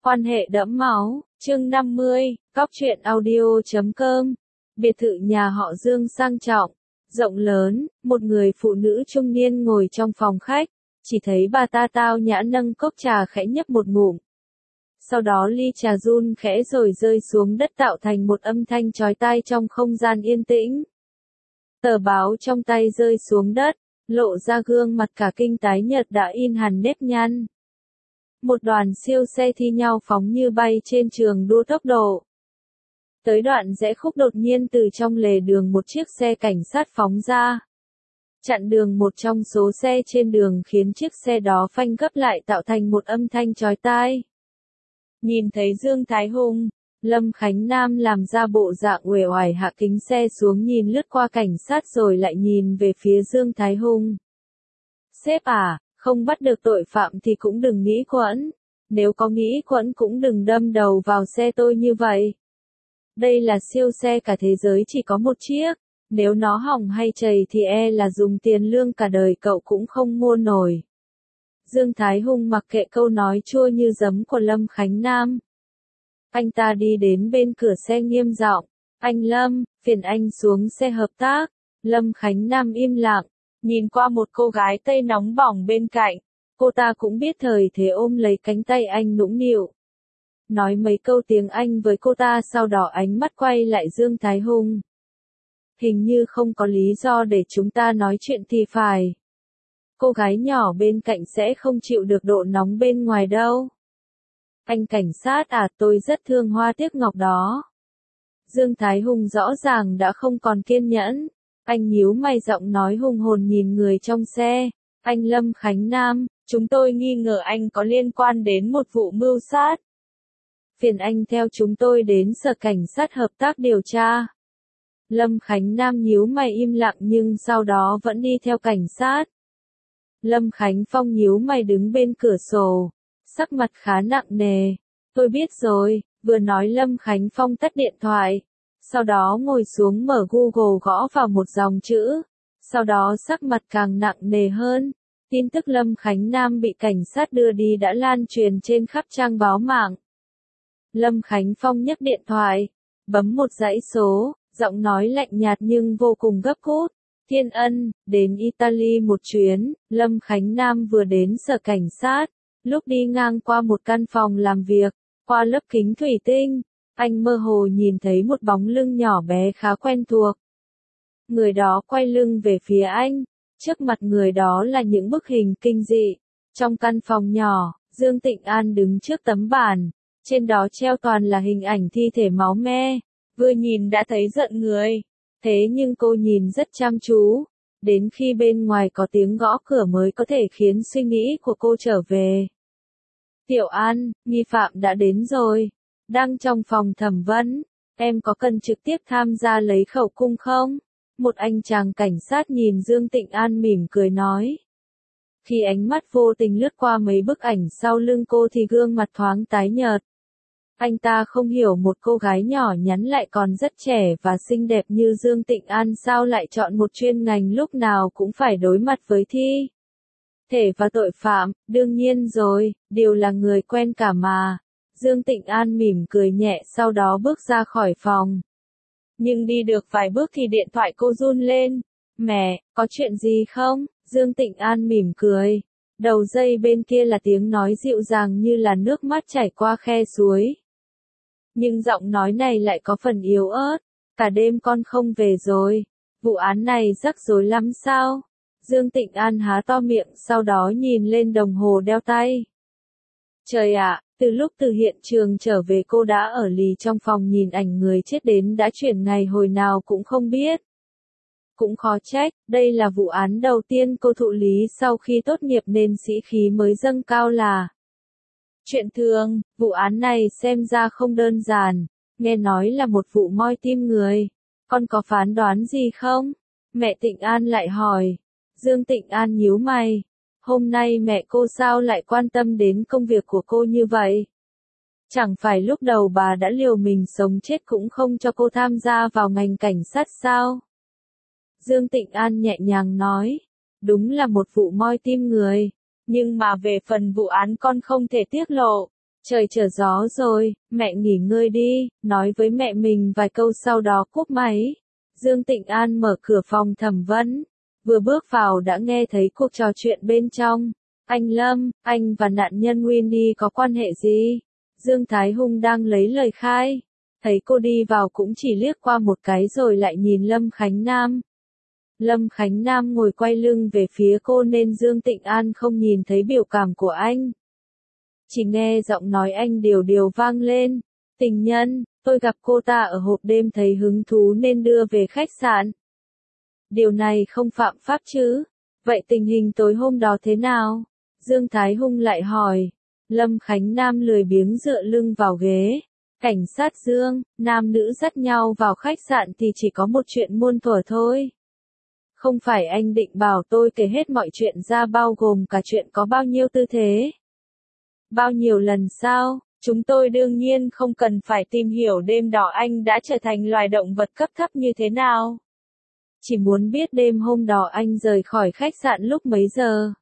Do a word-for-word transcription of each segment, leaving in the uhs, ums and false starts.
Quan hệ đẫm máu, chương năm mươi, Cóc truyện audio chấm com. Biệt thự nhà họ Dương sang trọng, rộng lớn, một người phụ nữ trung niên ngồi trong phòng khách, chỉ thấy bà ta tao nhã nâng cốc trà khẽ nhấp một ngụm. Sau đó ly trà run khẽ rồi rơi xuống đất tạo thành một âm thanh chói tai trong không gian yên tĩnh. Tờ báo trong tay rơi xuống đất, lộ ra gương mặt cả kinh tái nhợt đã in hằn nếp nhăn. Một đoàn siêu xe thi nhau phóng như bay trên trường đua tốc độ. Tới đoạn rẽ khúc đột nhiên từ trong lề đường một chiếc xe cảnh sát phóng ra. Chặn đường một trong số xe trên đường khiến chiếc xe đó phanh gấp lại tạo thành một âm thanh chói tai. Nhìn thấy Dương Thái Hùng, Lâm Khánh Nam làm ra bộ dạng uể oải hạ kính xe xuống nhìn lướt qua cảnh sát rồi lại nhìn về phía Dương Thái Hùng. Sếp à, không bắt được tội phạm thì cũng đừng nghĩ quẫn. Nếu có nghĩ quẫn cũng đừng đâm đầu vào xe tôi như vậy. Đây là siêu xe cả thế giới chỉ có một chiếc. Nếu nó hỏng hay trầy thì e là dùng tiền lương cả đời cậu cũng không mua nổi. Dương Thái Hùng mặc kệ câu nói chua như giấm của Lâm Khánh Nam. Anh ta đi đến bên cửa xe nghiêm giọng. Anh Lâm, phiền anh xuống xe hợp tác. Lâm Khánh Nam im lặng, nhìn qua một cô gái tây nóng bỏng bên cạnh. Cô ta cũng biết thời thế ôm lấy cánh tay anh nũng nịu. Nói mấy câu tiếng Anh với cô ta sau đó ánh mắt quay lại Dương Thái Hùng. Hình như không có lý do để chúng ta nói chuyện thì phải. Cô gái nhỏ bên cạnh sẽ không chịu được độ nóng bên ngoài đâu. Anh cảnh sát à, tôi rất thương hoa tiếc ngọc đó. Dương Thái Hùng rõ ràng đã không còn kiên nhẫn. Anh nhíu mày giọng nói hùng hồn nhìn người trong xe. Anh Lâm Khánh Nam, chúng tôi nghi ngờ anh có liên quan đến một vụ mưu sát. Phiền anh theo chúng tôi đến sở cảnh sát hợp tác điều tra. Lâm Khánh Nam nhíu mày im lặng nhưng sau đó vẫn đi theo cảnh sát. Lâm Khánh Phong nhíu mày đứng bên cửa sổ, sắc mặt khá nặng nề. Tôi biết rồi, vừa nói Lâm Khánh Phong tắt điện thoại. Sau đó ngồi xuống mở Google gõ vào một dòng chữ. Sau đó sắc mặt càng nặng nề hơn. Tin tức Lâm Khánh Nam bị cảnh sát đưa đi đã lan truyền trên khắp trang báo mạng. Lâm Khánh Phong nhấc điện thoại, bấm một dãy số, giọng nói lạnh nhạt nhưng vô cùng gấp rút. Thiên Ân, đến Italy một chuyến. Lâm Khánh Nam vừa đến sở cảnh sát, lúc đi ngang qua một căn phòng làm việc, qua lớp kính thủy tinh, anh mơ hồ nhìn thấy một bóng lưng nhỏ bé khá quen thuộc. Người đó quay lưng về phía anh, trước mặt người đó là những bức hình kinh dị. Trong căn phòng nhỏ, Dương Tịnh An đứng trước tấm bàn, trên đó treo toàn là hình ảnh thi thể máu me, vừa nhìn đã thấy giận người. Thế nhưng cô nhìn rất chăm chú, đến khi bên ngoài có tiếng gõ cửa mới có thể khiến suy nghĩ của cô trở về. Tiểu An, nghi phạm đã đến rồi, đang trong phòng thẩm vấn, em có cần trực tiếp tham gia lấy khẩu cung không? Một anh chàng cảnh sát nhìn Dương Tịnh An mỉm cười nói. Khi ánh mắt vô tình lướt qua mấy bức ảnh sau lưng cô thì gương mặt thoáng tái nhợt. Anh ta không hiểu một cô gái nhỏ nhắn lại còn rất trẻ và xinh đẹp như Dương Tịnh An sao lại chọn một chuyên ngành lúc nào cũng phải đối mặt với thi thể và tội phạm. Đương nhiên rồi, đều là người quen cả mà. Dương Tịnh An mỉm cười nhẹ sau đó bước ra khỏi phòng. Nhưng đi được vài bước thì điện thoại cô run lên. Mẹ, có chuyện gì không? Dương Tịnh An mỉm cười. Đầu dây bên kia là tiếng nói dịu dàng như là nước mắt chảy qua khe suối. Nhưng giọng nói này lại có phần yếu ớt. Cả đêm con không về rồi. Vụ án này rắc rối lắm sao? Dương Tịnh An há to miệng sau đó nhìn lên đồng hồ đeo tay. Trời ạ, từ lúc từ hiện trường trở về cô đã ở lì trong phòng nhìn ảnh người chết đến đã chuyển ngày hồi nào cũng không biết. Cũng khó trách, đây là vụ án đầu tiên cô thụ lý sau khi tốt nghiệp nên sĩ khí mới dâng cao là chuyện thường. Vụ án này xem ra không đơn giản, nghe nói là một vụ moi tim người. Con có phán đoán gì không? Mẹ Tịnh An lại hỏi. Dương Tịnh An nhíu mày. Hôm nay mẹ cô sao lại quan tâm đến công việc của cô như vậy? Chẳng phải lúc đầu bà đã liều mình sống chết cũng không cho cô tham gia vào ngành cảnh sát sao? Dương Tịnh An nhẹ nhàng nói. Đúng là một vụ moi tim người. Nhưng mà về phần vụ án con không thể tiết lộ. Trời trở gió rồi, mẹ nghỉ ngơi đi, nói với mẹ mình vài câu sau đó cúp máy. Dương Tịnh An mở cửa phòng Thẩm Vân, vừa bước vào đã nghe thấy cuộc trò chuyện bên trong. Anh Lâm, anh và nạn nhân Winnie có quan hệ gì? Dương Thái Hùng đang lấy lời khai. Thấy cô đi vào cũng chỉ liếc qua một cái rồi lại nhìn Lâm Khánh Nam. Lâm Khánh Nam ngồi quay lưng về phía cô nên Dương Tịnh An không nhìn thấy biểu cảm của anh. Chỉ nghe giọng nói anh điều điều vang lên. Tình nhân, tôi gặp cô ta ở hộp đêm thấy hứng thú nên đưa về khách sạn. Điều này không phạm pháp chứ? Vậy tình hình tối hôm đó thế nào? Dương Thái Hùng lại hỏi. Lâm Khánh Nam lười biếng dựa lưng vào ghế. Cảnh sát Dương, nam nữ dắt nhau vào khách sạn thì chỉ có một chuyện muôn thuở thôi. Không phải anh định bảo tôi kể hết mọi chuyện ra bao gồm cả chuyện có bao nhiêu tư thế? Bao nhiêu lần sao? Chúng tôi đương nhiên không cần phải tìm hiểu đêm đó anh đã trở thành loài động vật cấp thấp như thế nào. Chỉ muốn biết đêm hôm đó anh rời khỏi khách sạn lúc mấy giờ.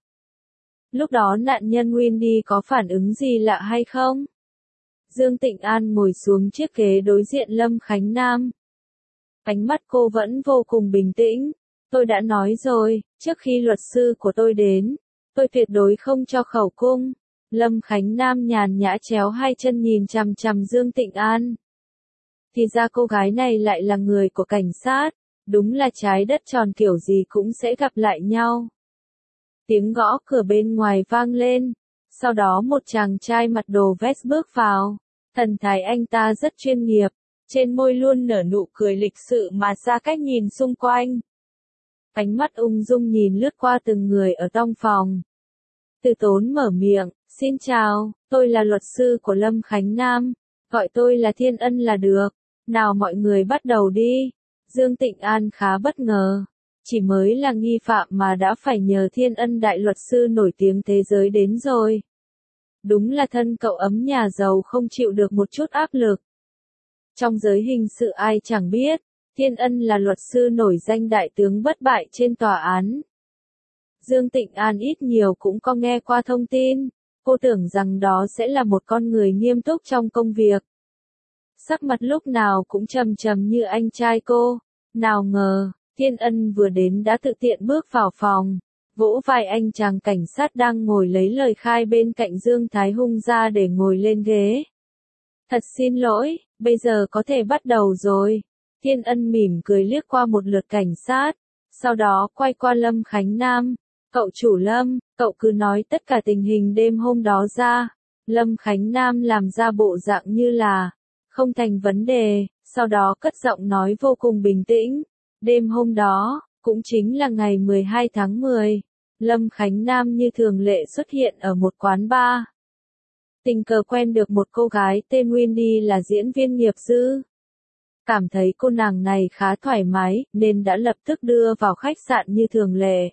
Lúc đó nạn nhân Winnie có phản ứng gì lạ hay không? Dương Tịnh An ngồi xuống chiếc ghế đối diện Lâm Khánh Nam. Ánh mắt cô vẫn vô cùng bình tĩnh. Tôi đã nói rồi, trước khi luật sư của tôi đến, tôi tuyệt đối không cho khẩu cung. Lâm Khánh Nam nhàn nhã chéo hai chân nhìn chằm chằm Dương Tịnh An. Thì ra cô gái này lại là người của cảnh sát, đúng là trái đất tròn kiểu gì cũng sẽ gặp lại nhau. Tiếng gõ cửa bên ngoài vang lên, sau đó một chàng trai mặc đồ vest bước vào. Thần thái anh ta rất chuyên nghiệp, trên môi luôn nở nụ cười lịch sự mà xa cách nhìn xung quanh. Ánh mắt ung dung nhìn lướt qua từng người ở trong phòng. Từ Tốn mở miệng, xin chào, tôi là luật sư của Lâm Khánh Nam, gọi tôi là Thiên Ân là được. Nào mọi người bắt đầu đi. Dương Tịnh An khá bất ngờ. Chỉ mới là nghi phạm mà đã phải nhờ Thiên Ân đại luật sư nổi tiếng thế giới đến rồi. Đúng là thân cậu ấm nhà giàu không chịu được một chút áp lực. Trong giới hình sự ai chẳng biết, Thiên Ân là luật sư nổi danh đại tướng bất bại trên tòa án. Dương Tịnh An ít nhiều cũng có nghe qua thông tin, cô tưởng rằng đó sẽ là một con người nghiêm túc trong công việc. Sắc mặt lúc nào cũng trầm trầm như anh trai cô, nào ngờ, Thiên Ân vừa đến đã tự tiện bước vào phòng, vỗ vai anh chàng cảnh sát đang ngồi lấy lời khai bên cạnh Dương Thái Hùng ra để ngồi lên ghế. Thật xin lỗi, bây giờ có thể bắt đầu rồi. Thiên Ân mỉm cười liếc qua một lượt cảnh sát, sau đó quay qua Lâm Khánh Nam. Cậu chủ Lâm, cậu cứ nói tất cả tình hình đêm hôm đó ra. Lâm Khánh Nam làm ra bộ dạng như là, không thành vấn đề, sau đó cất giọng nói vô cùng bình tĩnh. Đêm hôm đó, cũng chính là ngày mười hai tháng mười, Lâm Khánh Nam như thường lệ xuất hiện ở một quán bar. Tình cờ quen được một cô gái tên Winnie là diễn viên nghiệp dư. Cảm thấy cô nàng này khá thoải mái, nên đã lập tức đưa vào khách sạn như thường lệ.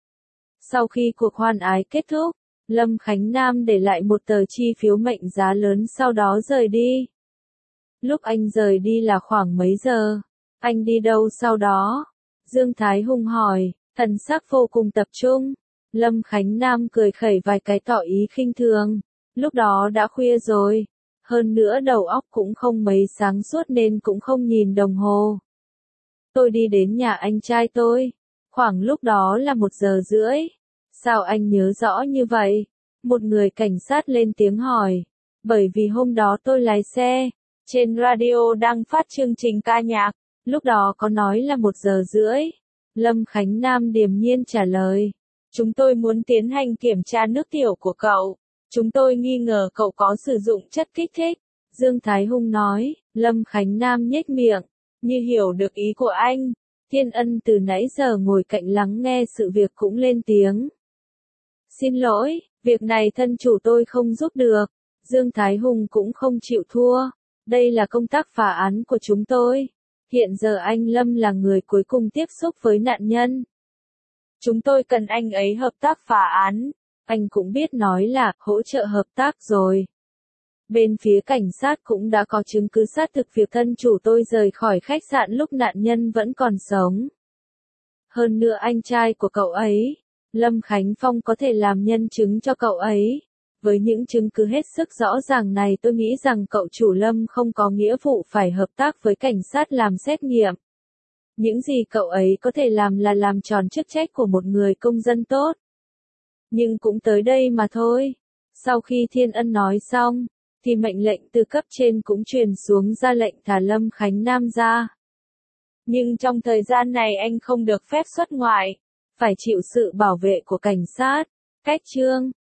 Sau khi cuộc hoan ái kết thúc, Lâm Khánh Nam để lại một tờ chi phiếu mệnh giá lớn sau đó rời đi. Lúc anh rời đi là khoảng mấy giờ? Anh đi đâu sau đó? Dương Thái Hùng hỏi, thần sắc vô cùng tập trung. Lâm Khánh Nam cười khẩy vài cái tỏ ý khinh thường. Lúc đó đã khuya rồi. Hơn nữa đầu óc cũng không mấy sáng suốt nên cũng không nhìn đồng hồ. Tôi đi đến nhà anh trai tôi. Khoảng lúc đó là một giờ rưỡi. Sao anh nhớ rõ như vậy? Một người cảnh sát lên tiếng hỏi. Bởi vì hôm đó tôi lái xe. Trên radio đang phát chương trình ca nhạc. Lúc đó có nói là một giờ rưỡi. Lâm Khánh Nam điềm nhiên trả lời. Chúng tôi muốn tiến hành kiểm tra nước tiểu của cậu. Chúng tôi nghi ngờ cậu có sử dụng chất kích thích. Dương Thái Hùng nói. Lâm Khánh Nam nhếch miệng. Như hiểu được ý của anh. Thiên Ân từ nãy giờ ngồi cạnh lắng nghe sự việc cũng lên tiếng. Xin lỗi, việc này thân chủ tôi không giúp được. Dương Thái Hùng cũng không chịu thua. Đây là công tác phá án của chúng tôi. Hiện giờ anh Lâm là người cuối cùng tiếp xúc với nạn nhân. Chúng tôi cần anh ấy hợp tác phá án. Anh cũng biết nói là hỗ trợ hợp tác rồi. Bên phía cảnh sát cũng đã có chứng cứ xác thực việc thân chủ tôi rời khỏi khách sạn lúc nạn nhân vẫn còn sống. Hơn nữa anh trai của cậu ấy, Lâm Khánh Phong có thể làm nhân chứng cho cậu ấy. Với những chứng cứ hết sức rõ ràng này tôi nghĩ rằng cậu chủ Lâm không có nghĩa vụ phải hợp tác với cảnh sát làm xét nghiệm. Những gì cậu ấy có thể làm là làm tròn chức trách của một người công dân tốt. Nhưng cũng tới đây mà thôi. Sau khi Thiên Ân nói xong, thì mệnh lệnh từ cấp trên cũng truyền xuống ra lệnh thả Lâm Khánh Nam ra. Nhưng trong thời gian này anh không được phép xuất ngoại, phải chịu sự bảo vệ của cảnh sát. Cách chương